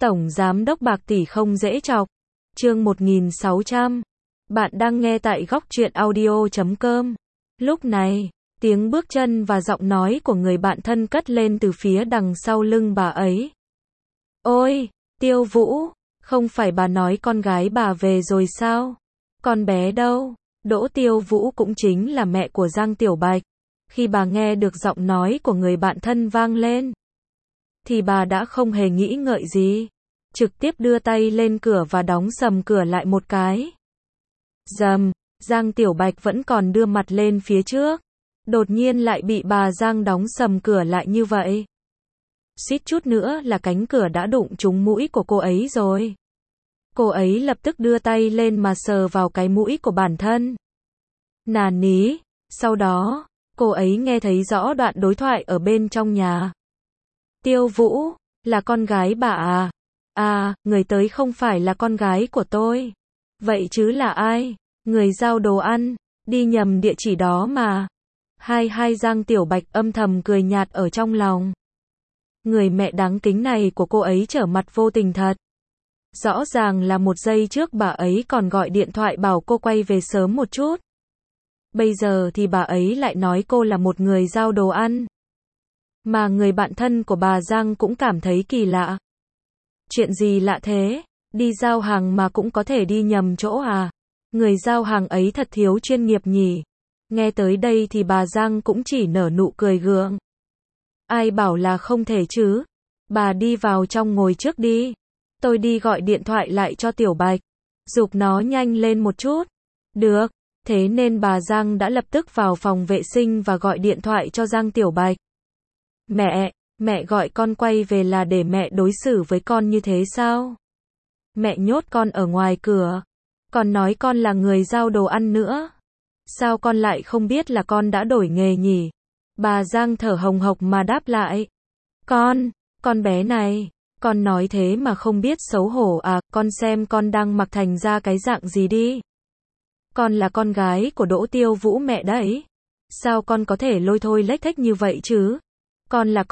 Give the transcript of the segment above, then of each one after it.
Tổng Giám đốc bạc tỷ không dễ chọc. Chương 1600. Bạn đang nghe tại góc truyện audio.com. Lúc này, tiếng bước chân và giọng nói của người bạn thân cất lên từ phía đằng sau lưng bà ấy. Ôi, Tiêu Vũ, không phải bà nói con gái bà về rồi sao? Con bé đâu? Đỗ Tiêu Vũ cũng chính là mẹ của Giang Tiểu Bạch. Khi bà nghe được giọng nói của người bạn thân vang lên, thì bà đã không hề nghĩ ngợi gì. Trực tiếp đưa tay lên cửa và đóng sầm cửa lại một cái. Rầm, Giang Tiểu Bạch vẫn còn đưa mặt lên phía trước. Đột nhiên lại bị bà Giang đóng sầm cửa lại như vậy. Suýt chút nữa là cánh cửa đã đụng trúng mũi của cô ấy rồi. Cô ấy lập tức đưa tay lên mà sờ vào cái mũi của bản thân. Nà ní, sau đó, cô ấy nghe thấy rõ đoạn đối thoại ở bên trong nhà. Tiêu Vũ, là con gái bà à? À, người tới không phải là con gái của tôi. Vậy chứ là ai? Người giao đồ ăn, đi nhầm địa chỉ đó mà. Hai Giang Tiểu Bạch âm thầm cười nhạt ở trong lòng. Người mẹ đáng kính này của cô ấy trở mặt vô tình thật. Rõ ràng là một giây trước bà ấy còn gọi điện thoại bảo cô quay về sớm một chút. Bây giờ thì bà ấy lại nói cô là một người giao đồ ăn. Mà người bạn thân của bà Giang cũng cảm thấy kỳ lạ. Chuyện gì lạ thế? Đi giao hàng mà cũng có thể đi nhầm chỗ à? Người giao hàng ấy thật thiếu chuyên nghiệp nhỉ? Nghe tới đây thì bà Giang cũng chỉ nở nụ cười gượng. Ai bảo là không thể chứ? Bà đi vào trong ngồi trước đi. Tôi đi gọi điện thoại lại cho Tiểu Bạch. Giục nó nhanh lên một chút. Được. Thế nên bà Giang đã lập tức vào phòng vệ sinh và gọi điện thoại cho Giang Tiểu Bạch. Mẹ gọi con quay về là để mẹ đối xử với con như thế sao? Mẹ nhốt con ở ngoài cửa. Còn nói con là người giao đồ ăn nữa. Sao con lại không biết là con đã đổi nghề nhỉ? Bà Giang thở hồng hộc mà đáp lại. Con bé này, con nói thế mà không biết xấu hổ à? Con xem con đang mặc thành ra cái dạng gì đi. Con là con gái của Đỗ Tiêu Vũ mẹ đấy. Sao con có thể lôi thôi lếch thếch như vậy chứ? Con là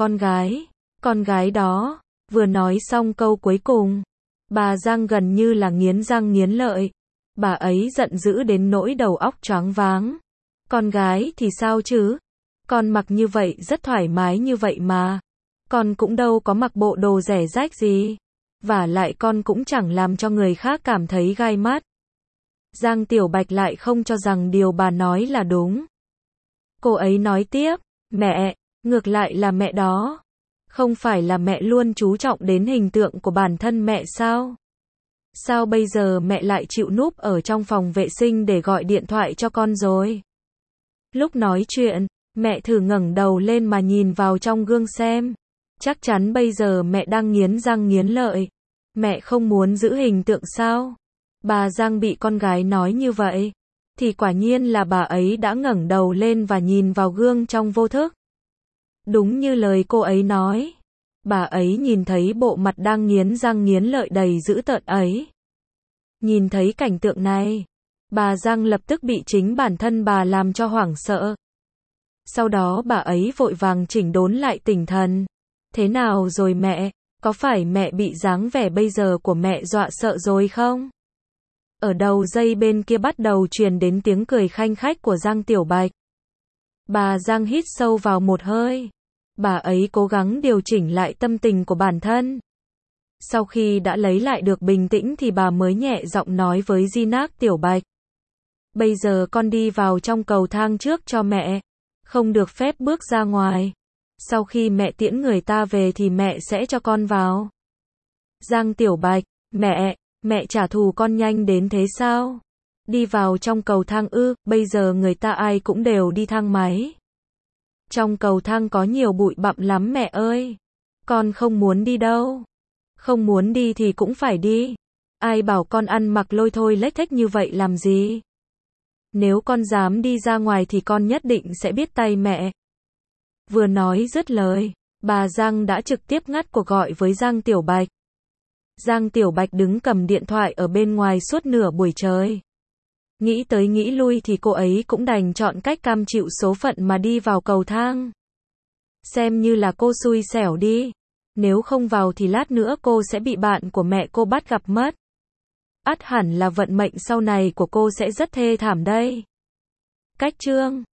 con gái đó. Vừa nói xong câu cuối cùng, bà Giang gần như là nghiến răng nghiến lợi. Bà ấy giận dữ đến nỗi đầu óc choáng váng. Con gái thì sao chứ? Con mặc như vậy rất thoải mái như vậy mà. Con cũng đâu có mặc bộ đồ rẻ rách gì. Vả lại con cũng chẳng làm cho người khác cảm thấy gai mắt. Giang Tiểu Bạch lại không cho rằng điều bà nói là đúng. Cô ấy nói tiếp, mẹ, ngược lại là mẹ đó. Không phải là mẹ luôn chú trọng đến hình tượng của bản thân mẹ sao? Sao bây giờ mẹ lại chịu núp ở trong phòng vệ sinh để gọi điện thoại cho con rồi? Lúc nói chuyện, mẹ thử ngẩng đầu lên mà nhìn vào trong gương xem. Chắc chắn bây giờ mẹ đang nghiến răng nghiến lợi. Mẹ không muốn giữ hình tượng sao? Bà Giang bị con gái nói như vậy, thì quả nhiên là bà ấy đã ngẩng đầu lên và nhìn vào gương trong vô thức. Đúng như lời cô ấy nói, bà ấy nhìn thấy bộ mặt đang nghiến răng nghiến lợi đầy dữ tợn ấy. Nhìn thấy cảnh tượng này, bà Giang lập tức bị chính bản thân bà làm cho hoảng sợ. Sau đó bà ấy vội vàng chỉnh đốn lại tinh thần. Thế nào rồi mẹ? Có phải mẹ bị dáng vẻ bây giờ của mẹ dọa sợ rồi không? Ở đầu dây bên kia bắt đầu truyền đến tiếng cười khanh khách của Giang Tiểu Bạch. Bà Giang hít sâu vào một hơi. Bà ấy cố gắng điều chỉnh lại tâm tình của bản thân. Sau khi đã lấy lại được bình tĩnh thì bà mới nhẹ giọng nói với Ginak Tiểu Bạch. Bây giờ con đi vào trong cầu thang trước cho mẹ. Không được phép bước ra ngoài. Sau khi mẹ tiễn người ta về thì mẹ sẽ cho con vào. Giang Tiểu Bạch, mẹ trả thù con nhanh đến thế sao? Đi vào trong cầu thang ư? Bây giờ người ta ai cũng đều đi thang máy. Trong cầu thang có nhiều bụi bặm lắm mẹ ơi. Con không muốn đi đâu. Không muốn đi thì cũng phải đi. Ai bảo con ăn mặc lôi thôi lếch thếch như vậy làm gì? Nếu con dám đi ra ngoài thì con nhất định sẽ biết tay mẹ. Vừa nói dứt lời, bà Giang đã trực tiếp ngắt cuộc gọi với Giang Tiểu Bạch. Giang Tiểu Bạch đứng cầm điện thoại ở bên ngoài suốt nửa buổi trời. Nghĩ tới nghĩ lui thì cô ấy cũng đành chọn cách cam chịu số phận mà đi vào cầu thang. Xem như là cô xui xẻo đi. nếu không vào thì lát nữa cô sẽ bị bạn của mẹ cô bắt gặp mất. Ắt hẳn là vận mệnh sau này của cô sẽ rất thê thảm đây. Cách chương